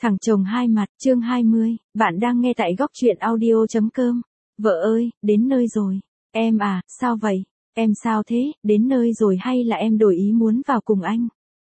Thằng chồng hai mặt, chương 20, bạn đang nghe tại góc truyện audio.com. Vợ ơi, đến nơi rồi. Em à, sao vậy? Em sao thế, đến nơi rồi hay là em đổi ý muốn vào cùng anh?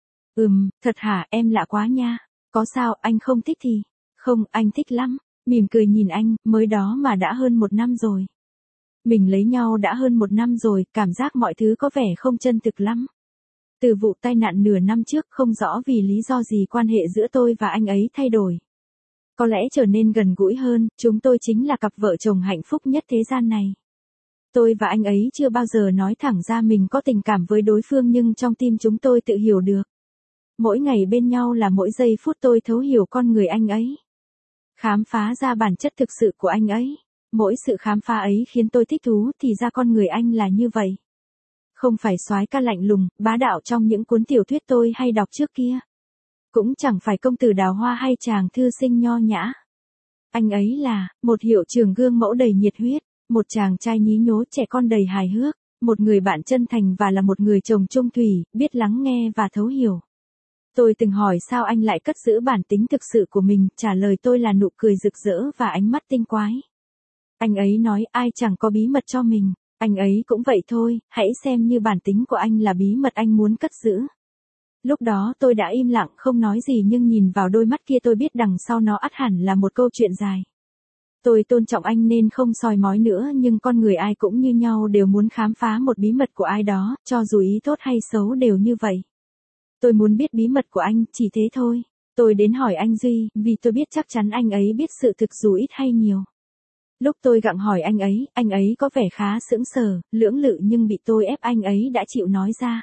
Thật hả, em lạ quá nha. Có sao, anh không thích thì? Không, anh thích lắm. Mỉm cười nhìn anh, mới đó mà đã hơn 1 năm rồi. Mình lấy nhau đã hơn 1 năm rồi, cảm giác mọi thứ có vẻ không chân thực lắm. Từ vụ tai nạn nửa năm trước, không rõ vì lý do gì quan hệ giữa tôi và anh ấy thay đổi. Có lẽ trở nên gần gũi hơn, chúng tôi chính là cặp vợ chồng hạnh phúc nhất thế gian này. Tôi và anh ấy chưa bao giờ nói thẳng ra mình có tình cảm với đối phương, nhưng trong tim chúng tôi tự hiểu được. Mỗi ngày bên nhau là mỗi giây phút tôi thấu hiểu con người anh ấy. Khám phá ra bản chất thực sự của anh ấy. Mỗi sự khám phá ấy khiến tôi thích thú, thì ra con người anh là như vậy. Không phải soái ca lạnh lùng, bá đạo trong những cuốn tiểu thuyết tôi hay đọc trước kia. Cũng chẳng phải công tử đào hoa hay chàng thư sinh nho nhã. Anh ấy là một hiệu trưởng gương mẫu đầy nhiệt huyết, một chàng trai nhí nhố trẻ con đầy hài hước, một người bạn chân thành và là một người chồng trung thủy, biết lắng nghe và thấu hiểu. Tôi từng hỏi sao anh lại cất giữ bản tính thực sự của mình, trả lời tôi là nụ cười rực rỡ và ánh mắt tinh quái. Anh ấy nói ai chẳng có bí mật cho mình. Anh ấy cũng vậy thôi, hãy xem như bản tính của anh là bí mật anh muốn cất giữ. Lúc đó tôi đã im lặng không nói gì, nhưng nhìn vào đôi mắt kia tôi biết đằng sau nó ắt hẳn là một câu chuyện dài. Tôi tôn trọng anh nên không soi mói nữa, nhưng con người ai cũng như nhau, đều muốn khám phá một bí mật của ai đó, cho dù ý tốt hay xấu đều như vậy. Tôi muốn biết bí mật của anh, chỉ thế thôi. Tôi đến hỏi anh Duy, vì tôi biết chắc chắn anh ấy biết sự thực dù ít hay nhiều. Lúc tôi gặng hỏi anh ấy có vẻ khá sững sờ, lưỡng lự, nhưng bị tôi ép anh ấy đã chịu nói ra.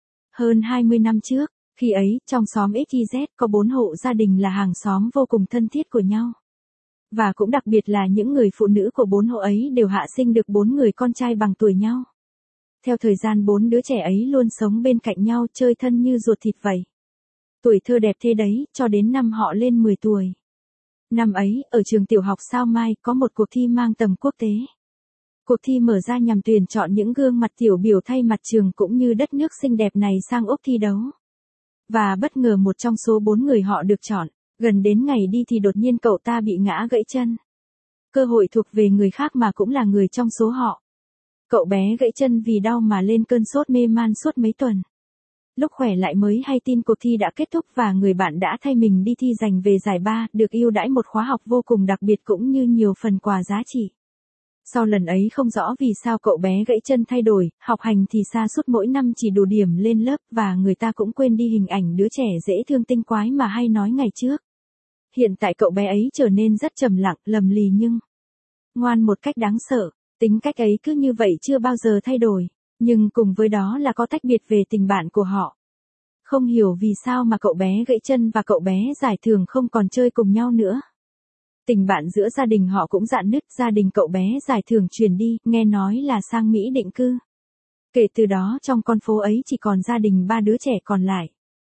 Hơn 20 năm trước, khi ấy, trong xóm XYZ có 4 hộ gia đình là hàng xóm vô cùng thân thiết của nhau. Và cũng đặc biệt là những người phụ nữ của 4 hộ ấy đều hạ sinh được 4 người con trai bằng tuổi nhau. Theo thời gian 4 đứa trẻ ấy luôn sống bên cạnh nhau, chơi thân như ruột thịt vậy. Tuổi thơ đẹp thế đấy, cho đến năm họ lên 10 tuổi. Năm ấy, ở trường tiểu học Sao Mai, có một cuộc thi mang tầm quốc tế. Cuộc thi mở ra nhằm tuyển chọn những gương mặt tiểu biểu thay mặt trường cũng như đất nước xinh đẹp này sang Úc thi đấu. Và bất ngờ một trong số 4 người họ được chọn, gần đến ngày đi thì đột nhiên cậu ta bị ngã gãy chân. Cơ hội thuộc về người khác mà cũng là người trong số họ. Cậu bé gãy chân vì đau mà lên cơn sốt mê man suốt mấy tuần. Lúc khỏe lại mới hay tin cuộc thi đã kết thúc và người bạn đã thay mình đi thi giành về giải ba, được ưu đãi một khóa học vô cùng đặc biệt cũng như nhiều phần quà giá trị. Sau lần ấy không rõ vì sao cậu bé gãy chân thay đổi, học hành thì sa sút, mỗi năm chỉ đủ điểm lên lớp, và người ta cũng quên đi hình ảnh đứa trẻ dễ thương tinh quái mà hay nói ngày trước. Hiện tại cậu bé ấy trở nên rất trầm lặng, lầm lì nhưng ngoan một cách đáng sợ. Tính cách ấy cứ như vậy chưa bao giờ thay đổi. Nhưng cùng với đó là có tách biệt về tình bạn của họ. Không hiểu vì sao mà cậu bé gãy chân và cậu bé giải thưởng không còn chơi cùng nhau nữa. Tình bạn giữa gia đình họ cũng rạn nứt, gia đình cậu bé giải thưởng chuyển đi, nghe nói là sang Mỹ định cư. Kể từ đó trong con phố ấy chỉ còn gia đình 3 đứa trẻ còn lại.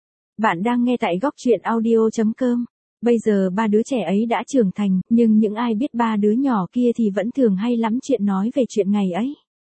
Bạn đang nghe tại góc truyện audio.com. Bây giờ 3 đứa trẻ ấy đã trưởng thành, nhưng những ai biết 3 đứa nhỏ kia thì vẫn thường hay lắm chuyện nói về chuyện ngày ấy.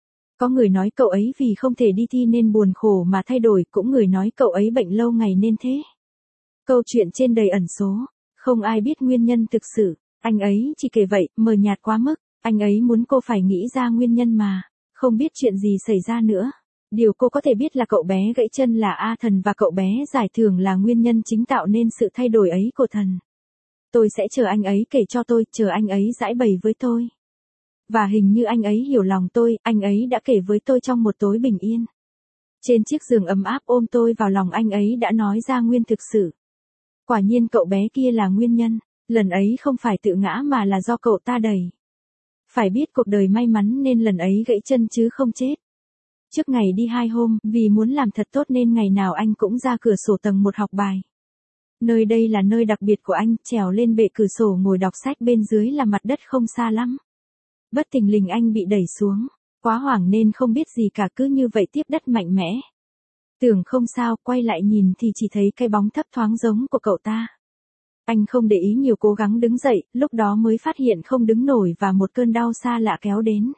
Có người nói cậu ấy vì không thể đi thi nên buồn khổ mà thay đổi, cũng người nói cậu ấy bệnh lâu ngày nên thế. Câu chuyện trên đầy ẩn số, không ai biết nguyên nhân thực sự, anh ấy chỉ kể vậy, mờ nhạt quá mức, anh ấy muốn cô phải nghĩ ra nguyên nhân mà, không biết chuyện gì xảy ra nữa. Điều cô có thể biết là cậu bé gãy chân là A Thần và cậu bé giải thưởng là nguyên nhân chính tạo nên sự thay đổi ấy của Thần. Tôi sẽ chờ anh ấy kể cho tôi, chờ anh ấy giải bày với tôi. Và hình như anh ấy hiểu lòng tôi, anh ấy đã kể với tôi trong một tối bình yên. Trên chiếc giường ấm áp ôm tôi vào lòng, anh ấy đã nói ra nguyên thực sự. Quả nhiên cậu bé kia là nguyên nhân, lần ấy không phải tự ngã mà là do cậu ta đẩy. Phải biết cuộc đời may mắn nên lần ấy gãy chân chứ không chết. Trước ngày đi 2 hôm, vì muốn làm thật tốt nên ngày nào anh cũng ra cửa sổ tầng 1 học bài. Nơi đây là nơi đặc biệt của anh, trèo lên bệ cửa sổ ngồi đọc sách, bên dưới là mặt đất không xa lắm. Bất thình lình anh bị đẩy xuống, quá hoảng nên không biết gì cả, cứ như vậy tiếp đất mạnh mẽ. Tưởng không sao, quay lại nhìn thì chỉ thấy cái bóng thấp thoáng giống của cậu ta. Anh không để ý nhiều, cố gắng đứng dậy, lúc đó mới phát hiện không đứng nổi và một cơn đau xa lạ kéo đến.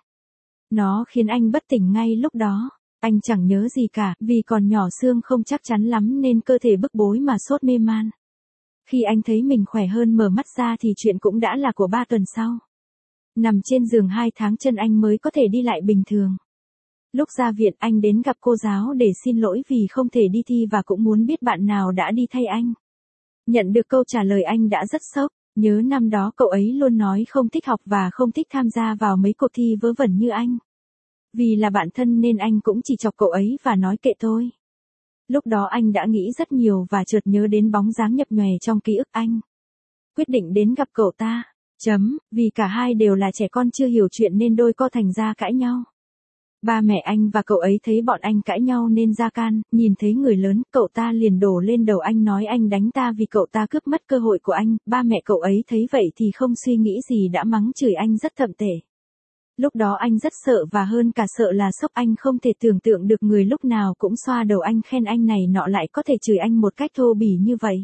Nó khiến anh bất tỉnh ngay lúc đó. Anh chẳng nhớ gì cả, vì còn nhỏ, xương không chắc chắn lắm nên cơ thể bức bối mà sốt mê man. Khi anh thấy mình khỏe hơn mở mắt ra thì chuyện cũng đã là của 3 tuần sau. Nằm trên giường 2 tháng chân anh mới có thể đi lại bình thường. Lúc ra viện anh đến gặp cô giáo để xin lỗi vì không thể đi thi và cũng muốn biết bạn nào đã đi thay anh. Nhận được câu trả lời anh đã rất sốc, nhớ năm đó cậu ấy luôn nói không thích học và không thích tham gia vào mấy cuộc thi vớ vẩn như anh. Vì là bạn thân nên anh cũng chỉ chọc cậu ấy và nói kệ thôi. Lúc đó anh đã nghĩ rất nhiều và chợt nhớ đến bóng dáng nhập nhòe trong ký ức anh. Quyết định đến gặp cậu ta. Vì cả hai đều là trẻ con chưa hiểu chuyện nên đôi co thành ra cãi nhau. Ba mẹ anh và cậu ấy thấy bọn anh cãi nhau nên ra can, nhìn thấy người lớn, cậu ta liền đổ lên đầu anh nói anh đánh ta vì cậu ta cướp mất cơ hội của anh, ba mẹ cậu ấy thấy vậy thì không suy nghĩ gì đã mắng chửi anh rất thậm tệ. Lúc đó anh rất sợ và hơn cả sợ là sốc, anh không thể tưởng tượng được người lúc nào cũng xoa đầu anh khen anh này nọ lại có thể chửi anh một cách thô bỉ như vậy.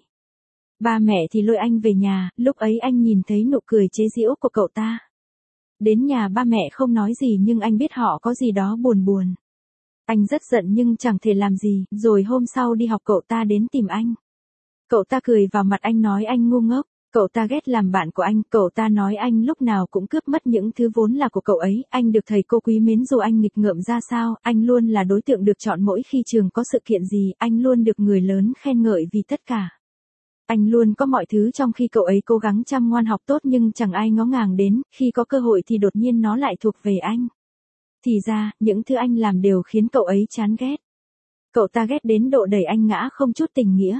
Ba mẹ thì lôi anh về nhà, lúc ấy anh nhìn thấy nụ cười chế giễu của cậu ta. Đến nhà ba mẹ không nói gì nhưng anh biết họ có gì đó buồn buồn. Anh rất giận nhưng chẳng thể làm gì, rồi hôm sau đi học cậu ta đến tìm anh. Cậu ta cười vào mặt anh nói anh ngu ngốc, cậu ta ghét làm bạn của anh, cậu ta nói anh lúc nào cũng cướp mất những thứ vốn là của cậu ấy, anh được thầy cô quý mến dù anh nghịch ngợm ra sao, anh luôn là đối tượng được chọn mỗi khi trường có sự kiện gì, anh luôn được người lớn khen ngợi vì tất cả. Anh luôn có mọi thứ trong khi cậu ấy cố gắng chăm ngoan học tốt nhưng chẳng ai ngó ngàng đến, khi có cơ hội thì đột nhiên nó lại thuộc về anh. Thì ra, những thứ anh làm đều khiến cậu ấy chán ghét. Cậu ta ghét đến độ đẩy anh ngã không chút tình nghĩa.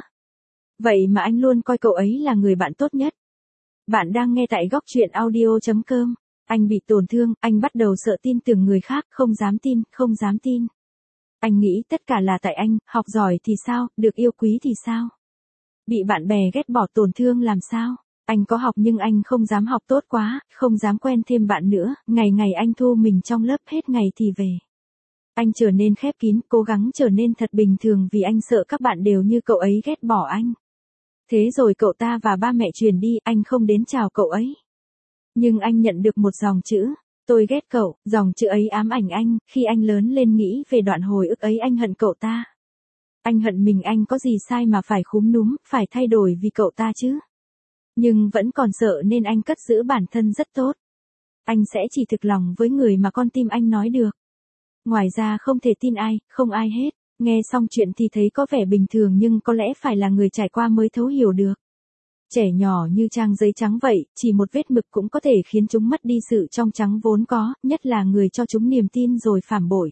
Vậy mà anh luôn coi cậu ấy là người bạn tốt nhất. Bạn đang nghe tại góc truyện audio.com. Anh bị tổn thương, anh bắt đầu sợ tin tưởng người khác, không dám tin. Anh nghĩ tất cả là tại anh, học giỏi thì sao, được yêu quý thì sao? Bị bạn bè ghét bỏ tổn thương làm sao? Anh có học nhưng anh không dám học tốt quá, không dám quen thêm bạn nữa, ngày ngày anh thu mình trong lớp hết ngày thì về. Anh trở nên khép kín, cố gắng trở nên thật bình thường vì anh sợ các bạn đều như cậu ấy ghét bỏ anh. Thế rồi cậu ta và ba mẹ chuyển đi, anh không đến chào cậu ấy. Nhưng anh nhận được một dòng chữ, tôi ghét cậu, dòng chữ ấy ám ảnh anh, khi anh lớn lên nghĩ về đoạn hồi ức ấy anh hận cậu ta. Anh hận mình, anh có gì sai mà phải khúm núm, phải thay đổi vì cậu ta chứ. Nhưng vẫn còn sợ nên anh cất giữ bản thân rất tốt. Anh sẽ chỉ thực lòng với người mà con tim anh nói được. Ngoài ra không thể tin ai, không ai hết. Nghe xong chuyện thì thấy có vẻ bình thường nhưng có lẽ phải là người trải qua mới thấu hiểu được. Trẻ nhỏ như trang giấy trắng vậy, chỉ một vết mực cũng có thể khiến chúng mất đi sự trong trắng vốn có, nhất là người cho chúng niềm tin rồi phản bội.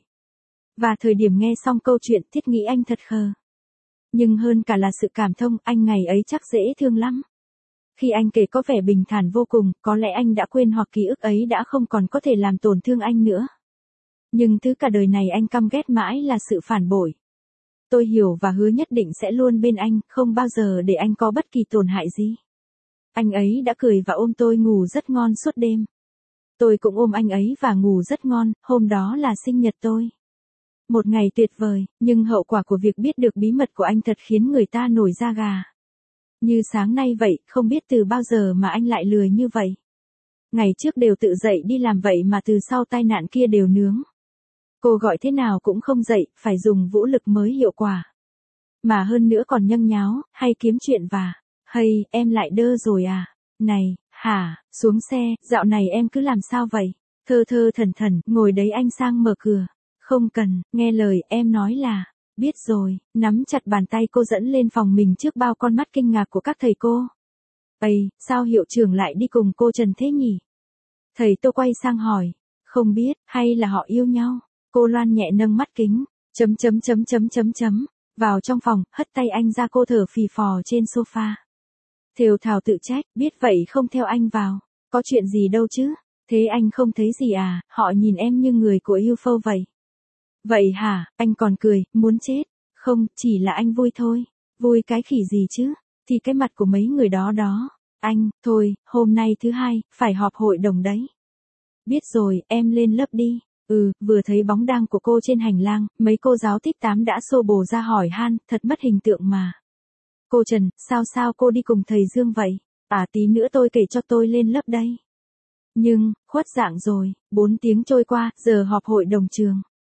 Và thời điểm nghe xong câu chuyện Thiết nghĩ anh thật khờ. Nhưng hơn cả là sự cảm thông, anh ngày ấy chắc dễ thương lắm. Khi anh kể có vẻ bình thản vô cùng, có lẽ anh đã quên hoặc ký ức ấy đã không còn có thể làm tổn thương anh nữa. Nhưng thứ cả đời này anh căm ghét mãi là sự phản bội. Tôi hiểu và hứa nhất định sẽ luôn bên anh, không bao giờ để anh có bất kỳ tổn hại gì. Anh ấy đã cười và ôm tôi ngủ rất ngon suốt đêm. Tôi cũng ôm anh ấy và ngủ rất ngon, hôm đó là sinh nhật tôi. Một ngày tuyệt vời, nhưng hậu quả của việc biết được bí mật của anh thật khiến người ta nổi da gà. Như sáng nay vậy, không biết từ bao giờ mà anh lại lười như vậy. Ngày trước đều tự dậy đi làm vậy mà từ sau tai nạn kia đều nướng. Cô gọi thế nào cũng không dậy, phải dùng vũ lực mới hiệu quả. Mà hơn nữa còn nhăng nháo, hay kiếm chuyện và, hay, em lại đơ rồi à? Này, hả, xuống xe, dạo này em cứ làm sao vậy? Thơ thơ thẩn thẩn, ngồi đấy anh sang mở cửa. Không cần, nghe lời em nói là, biết rồi, nắm chặt bàn tay cô dẫn lên phòng mình trước bao con mắt kinh ngạc của các thầy cô. Ây, sao hiệu trưởng lại đi cùng cô Trần thế nhỉ? Thầy Tô quay sang hỏi, không biết, hay là họ yêu nhau? Cô Loan nhẹ nâng mắt kính, vào trong phòng, hất tay anh ra, cô thở phì phò trên sofa. Thều thào tự trách, biết vậy không theo anh vào, có chuyện gì đâu chứ, thế anh không thấy gì à, họ nhìn em như người của UFO vậy. Vậy hả, anh còn cười, muốn chết, không, chỉ là anh vui thôi, vui cái khỉ gì chứ, thì cái mặt của mấy người đó đó, anh, thôi, hôm nay thứ hai, phải họp hội đồng đấy. Biết rồi, em lên lớp đi. Vừa thấy bóng dáng của cô trên hành lang, mấy cô giáo tít tám đã xô bồ ra hỏi han, thật mất hình tượng mà. Cô Trần, sao cô đi cùng thầy Dương vậy? À tí nữa tôi kể cho tôi lên lớp đây. Nhưng, khuất dạng rồi, 4 tiếng trôi qua, giờ họp hội đồng trường.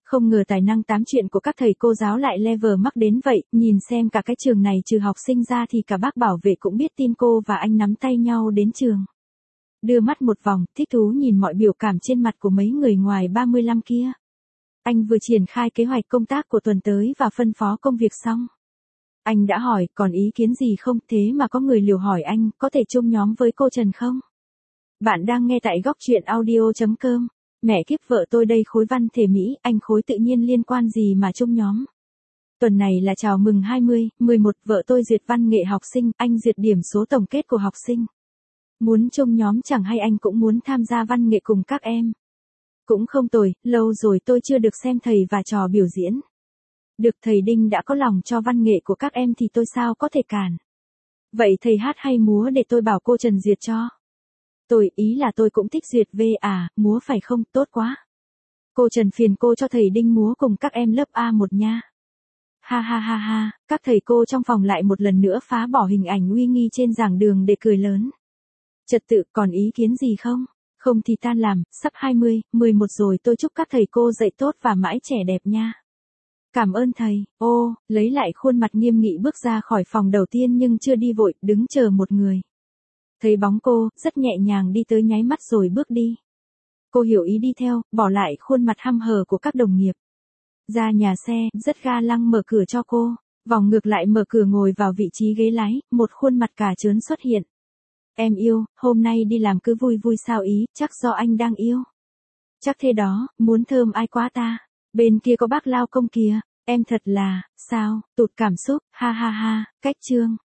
Không ngờ tài năng tám chuyện của các thầy cô giáo lại level mắc đến vậy, nhìn xem cả cái trường này trừ học sinh ra thì cả bác bảo vệ cũng biết tin cô và anh nắm tay nhau đến trường. Đưa mắt một vòng, thích thú nhìn mọi biểu cảm trên mặt của mấy người ngoài 35 kia. Anh vừa triển khai kế hoạch công tác của tuần tới và phân phó công việc xong. Anh đã hỏi, còn ý kiến gì không, thế mà có người liều hỏi anh, có thể chung nhóm với cô Trần không? Bạn đang nghe tại góc truyện audio.com. Mẹ kiếp vợ tôi đây khối văn thể Mỹ, anh khối tự nhiên liên quan gì mà chung nhóm. Tuần này là chào mừng 20/11, vợ tôi duyệt văn nghệ học sinh, anh duyệt điểm số tổng kết của học sinh. Muốn chung nhóm chẳng hay anh cũng muốn tham gia văn nghệ cùng các em. Cũng không tồi, lâu rồi tôi chưa được xem thầy và trò biểu diễn. Được thầy Đinh đã có lòng cho văn nghệ của các em thì tôi sao có thể cản. Vậy thầy hát hay múa để tôi bảo cô Trần duyệt cho. Ý là tôi cũng thích duyệt về múa phải không, tốt quá. Cô Trần phiền cô cho thầy Đinh múa cùng các em lớp A1 nha. Ha ha ha ha, các thầy cô trong phòng lại một lần nữa phá bỏ hình ảnh uy nghi trên giảng đường để cười lớn. Trật tự, còn ý kiến gì không? Không thì tan làm, sắp 20/11 rồi, tôi chúc các thầy cô dạy tốt và mãi trẻ đẹp nha. Cảm ơn thầy. Lấy lại khuôn mặt nghiêm nghị bước ra khỏi phòng đầu tiên nhưng chưa đi vội, đứng chờ một người. Thấy bóng cô, rất nhẹ nhàng đi tới nháy mắt rồi bước đi. Cô hiểu ý đi theo, bỏ lại khuôn mặt hăm hờ của các đồng nghiệp. Ra nhà xe, rất ga lăng mở cửa cho cô. Vòng ngược lại mở cửa ngồi vào vị trí ghế lái, một khuôn mặt cà trớn xuất hiện. Em yêu, hôm nay đi làm cứ vui vui sao ý, chắc do anh đang yêu. Chắc thế đó, muốn thơm ai quá ta. Bên kia có bác lao công kìa, em thật là, sao, tụt cảm xúc, ha ha ha, cách chương.